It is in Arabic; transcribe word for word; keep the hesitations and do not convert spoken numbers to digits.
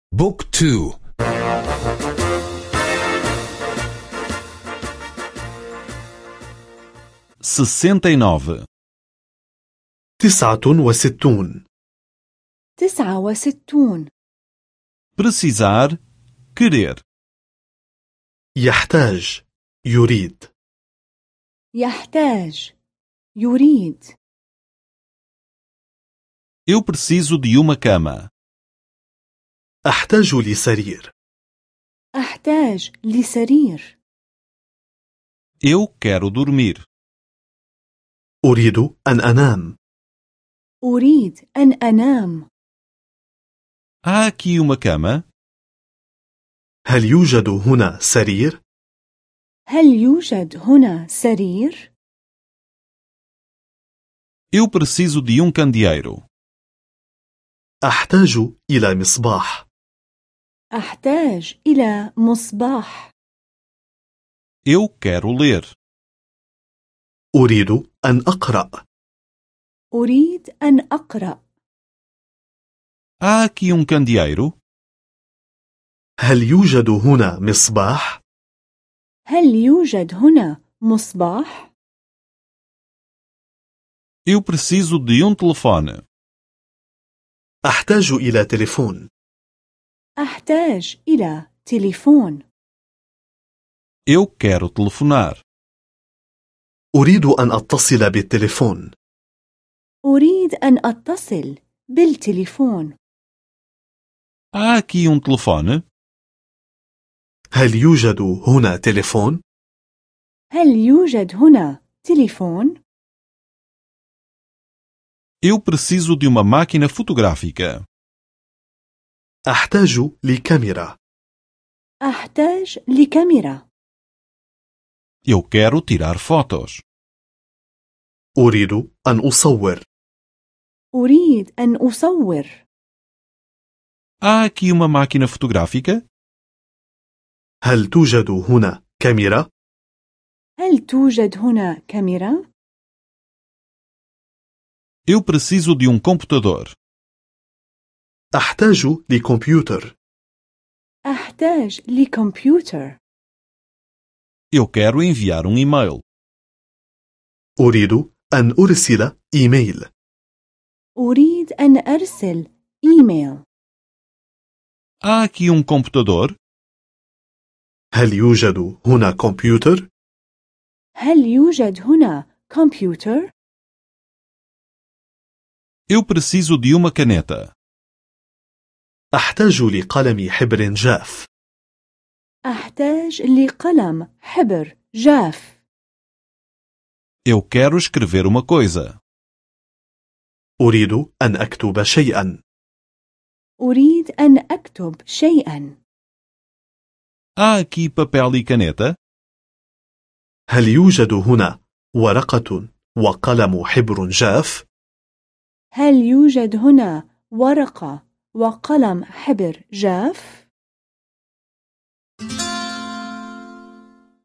بوك تو. sessenta e nove. تسعة وستون. تسعة وستون. Precisar, querer. يحتاج، يريد. يحتاج، يريد. Eu preciso de uma cama. أحتاج لسرير. أحتاج لسرير. Eu quero dormir. أريد أن أنام. أريد أن أنام. Há aqui uma cama? هل يوجد هنا سرير؟ هل يوجد هنا سرير؟ Eu preciso de um candeeiro. أحتاج إلى مصباح. أحتاج إلى مصباح. Eu quero ler. أريد أن أقرأ. أريد أن أقرأ. Há aqui um candeeiro? هل يوجد هنا مصباح؟ هل يوجد هنا مصباح؟ Eu preciso de um telefone. أحتاج إلى تليفون. أحتاج إلى تليفون. Eu quero telefonar. أريد أن أتصل بالتليفون. أريد أن أتصل بالتليفون. Há aqui um telefone? هل يوجد هنا تليفون؟ هل يوجد هنا تليفون؟ Eu preciso de uma máquina fotográfica. أحتاج لكاميرا. أحتاج لكاميرا. Eu quero tirar fotos. أريد أن أصور. أريد أن أصور. Há aqui uma máquina fotográfica? هل توجد هنا كاميرا؟ هل توجد هنا كاميرا؟ Eu preciso de um computador. أحتاج لكمبيوتر. أحتاج لكمبيوتر. Eu quero enviar um e-mail. أريد أن أرسل إيميل. أريد أن أرسل إيميل. Há aqui um computador? هل يوجد هنا كمبيوتر؟ هل يوجد هنا كمبيوتر؟ Eu preciso de uma caneta. أحتاج لقلم حبر جاف. أحتاج لقلم حبر جاف. Eu quero escrever uma coisa. أريد أن أكتب شيئا. أريد أن أكتب شيئا. Há aqui papel e caneta? هل يوجد هنا ورقة وقلم حبر جاف؟ هل يوجد هنا ورقة وقلم حبر جاف؟